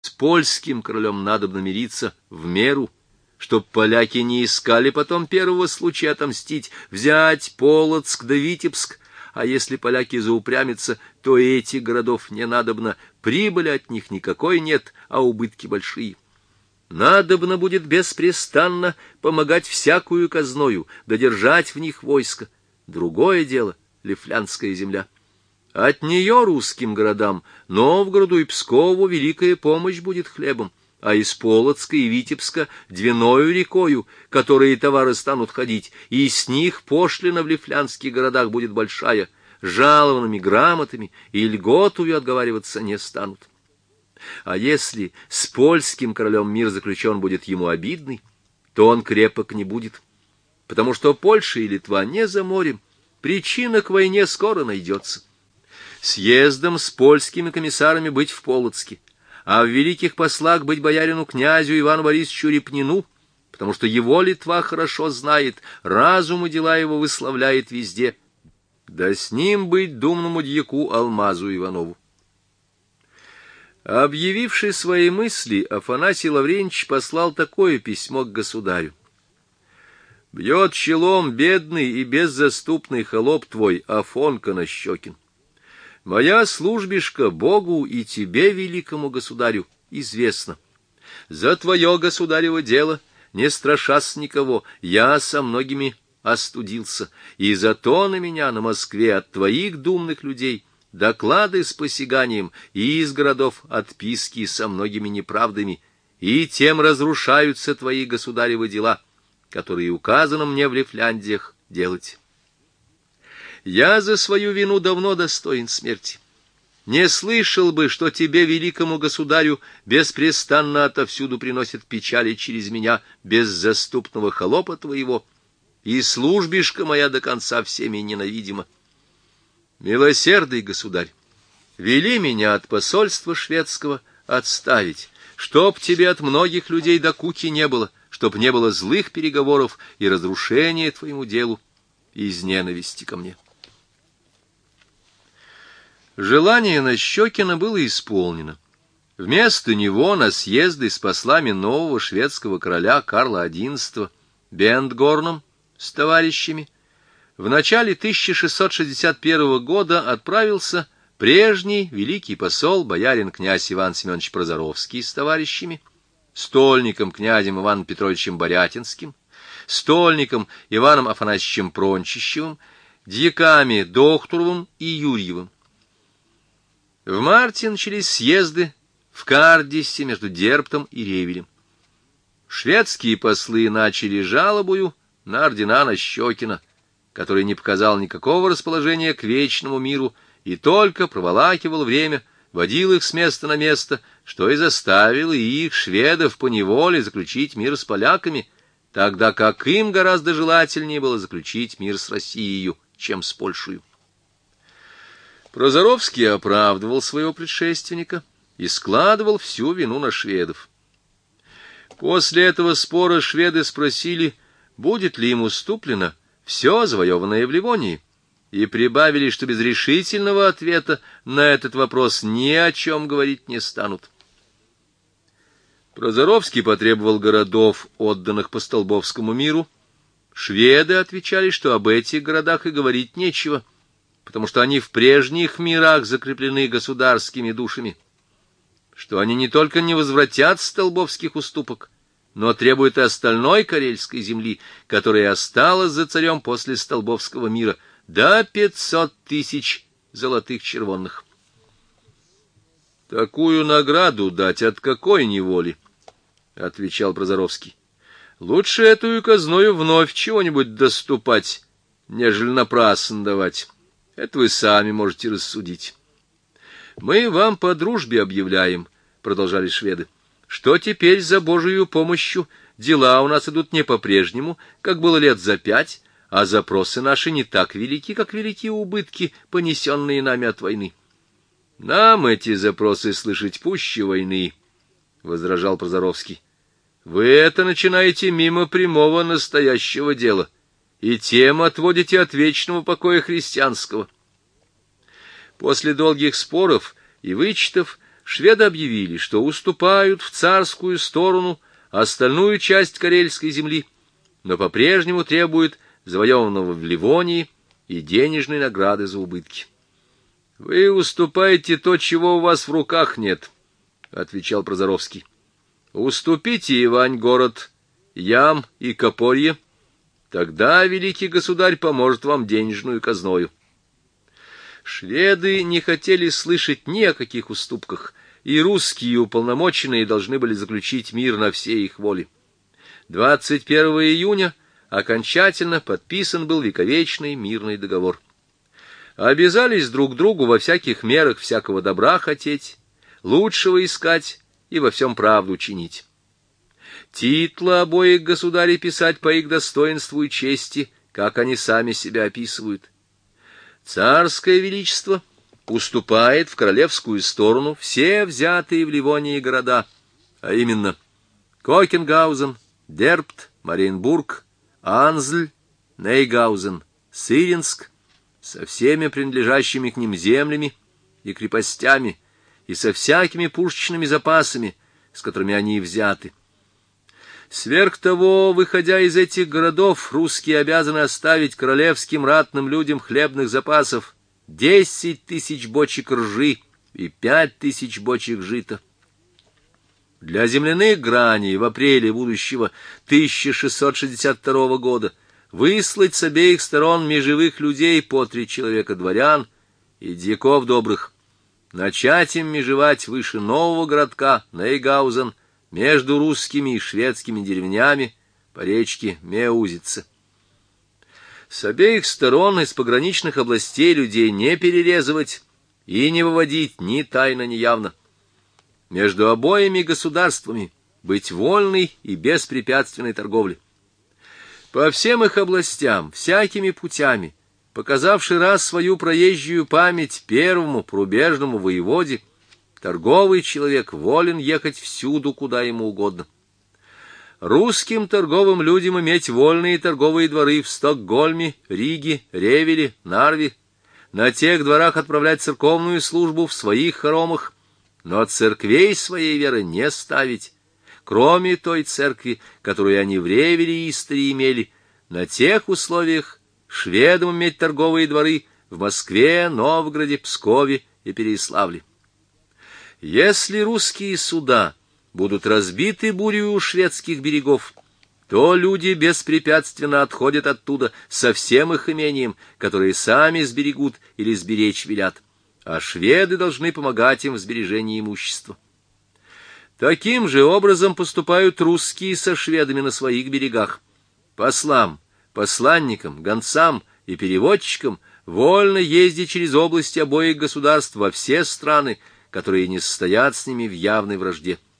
С польским королем надобно мириться в меру, чтоб поляки не искали потом первого случая отомстить, взять Полоцк да Витебск, а если поляки заупрямятся, то и этих городов не надобно, прибыли от них никакой нет, а убытки большие. Надобно будет беспрестанно помогать всякую казною, додержать в них войско. Другое дело — Лифляндская земля. От нее русским городам, Новгороду и Пскову, великая помощь будет хлебом, а из Полоцка и Витебска двиною рекою, которые товары станут ходить, и с них пошлина в лифлянских городах будет большая, жалованными грамотами и льготую отговариваться не станут. А если с польским королем мир заключен будет ему обидный, то он крепок не будет, потому что Польша и Литва не за морем, причина к войне скоро найдется. Съездом с польскими комиссарами быть в Полоцке, а в великих послах быть боярину князю Ивану Борисовичу Репнину, потому что его Литва хорошо знает, разум и дела его выславляет везде, да с ним быть думному дьяку Алмазу Иванову. Объявивший свои мысли, Афанасий Лаврентьевич послал такое письмо к государю. «Бьет челом бедный и беззаступный холоп твой Афонка Нащекин. Моя службишка Богу и тебе, великому государю, известна. За твое государево дело, не страшась никого, я со многими остудился, и зато на меня на Москве от твоих думных людей доклады с посяганием и из городов отписки со многими неправдами, и тем разрушаются твои государевы дела, которые указано мне в Лифляндиях делать. Я за свою вину давно достоин смерти. Не слышал бы, что тебе, великому государю, беспрестанно отовсюду приносят печали через меня, без заступного холопа твоего, и службишка моя до конца всеми ненавидима. Милосердный государь, вели меня от посольства шведского отставить, чтоб тебе от многих людей докуки не было, чтоб не было злых переговоров и разрушения твоему делу из ненависти ко мне». Желание Нащекина было исполнено. Вместо него на съезды с послами нового шведского короля Карла XI Бендгорном с товарищами в начале 1661 года отправился прежний великий посол боярин князь Иван Семенович Прозоровский с товарищами, стольником князем Иваном Петровичем Борятинским, стольником Иваном Афанасьевичем Прончищевым, дьяками Дохтуровым и Юрьевым. В марте начались съезды в Кардисе между Дербтом и Ревелем. Шведские послы начали жалобою на ордена Нащекина, который не показал никакого расположения к вечному миру и только проволакивал время, водил их с места на место, что и заставило их, шведов, поневоле заключить мир с поляками, тогда как им гораздо желательнее было заключить мир с Россией, чем с Польшей. Прозоровский оправдывал своего предшественника и складывал всю вину на шведов. После этого спора шведы спросили, будет ли им уступлено все завоеванное в Ливонии, и прибавили, что без решительного ответа на этот вопрос ни о чем говорить не станут. Прозоровский потребовал городов, отданных по Столбовскому миру. Шведы отвечали, что об этих городах и говорить нечего, потому что они в прежних мирах закреплены государскими душами, что они не только не возвратят столбовских уступок, но требуют и остальной карельской земли, которая осталась за царем после Столбовского мира, до 500 тысяч золотых червонных. — Такую награду дать от какой неволи? — отвечал Прозоровский. — Лучше эту казною вновь чего-нибудь доступать, нежели напрасно давать. Это вы сами можете рассудить. — Мы вам по дружбе объявляем, — продолжали шведы, — что теперь за Божию помощью дела у нас идут не по-прежнему, как было лет за 5, а запросы наши не так велики, как велики убытки, понесенные нами от войны. — Нам эти запросы слышать пуще войны, — возражал Прозоровский. — Вы это начинаете мимо прямого настоящего дела и тем отводите от вечного покоя христианского. После долгих споров и вычетов шведы объявили, что уступают в царскую сторону остальную часть карельской земли, но по-прежнему требуют завоеванного в Ливонии и денежной награды за убытки. — Вы уступаете то, чего у вас в руках нет, — отвечал Прозоровский. — Уступите, Ивань, город Ям и Копорье, тогда великий государь поможет вам денежную казною. Шведы не хотели слышать ни о каких уступках, и русские уполномоченные должны были заключить мир на все их воли. 21 июня окончательно подписан был вековечный мирный договор. Обязались друг другу во всяких мерах всякого добра хотеть, лучшего искать и во всем правду чинить. Титлы обоих государей писать по их достоинству и чести, как они сами себя описывают. Царское величество уступает в королевскую сторону все взятые в Ливонии города, а именно Кокенгаузен, Дербт, Мариенбург, Анзль, Нейгаузен, Сыринск, со всеми принадлежащими к ним землями и крепостями, и со всякими пушечными запасами, с которыми они взяты. Сверх того, выходя из этих городов, русские обязаны оставить королевским ратным людям хлебных запасов 10 000 бочек ржи и 5 000 бочек жита. Для земляных граней в апреле будущего 1662 года выслать с обеих сторон межевых людей по 3 человека дворян и дьяков добрых, начать им межевать выше нового городка Нейгаузен, между русскими и шведскими деревнями по речке Меузице. С обеих сторон из пограничных областей людей не перерезывать и не выводить ни тайно, ни явно. Между обоими государствами быть вольной и беспрепятственной торговле. По всем их областям, всякими путями, показавший раз свою проезжую память первому порубежному воеводе, торговый человек волен ехать всюду, куда ему угодно. Русским торговым людям иметь вольные торговые дворы в Стокгольме, Риге, Ревеле, Нарве, на тех дворах отправлять церковную службу в своих хоромах, но церквей своей веры не ставить, кроме той церкви, которую они в Ревеле и Истре имели. На тех условиях шведам иметь торговые дворы в Москве, Новгороде, Пскове и Переяславле. Если русские суда будут разбиты бурею у шведских берегов, то люди беспрепятственно отходят оттуда со всем их имением, которые сами сберегут или сберечь велят, а шведы должны помогать им в сбережении имущества. Таким же образом поступают русские со шведами на своих берегах. Послам, посланникам, гонцам и переводчикам вольно ездить через области обоих государств во все страны, которые не состоят с ними в явной вражде.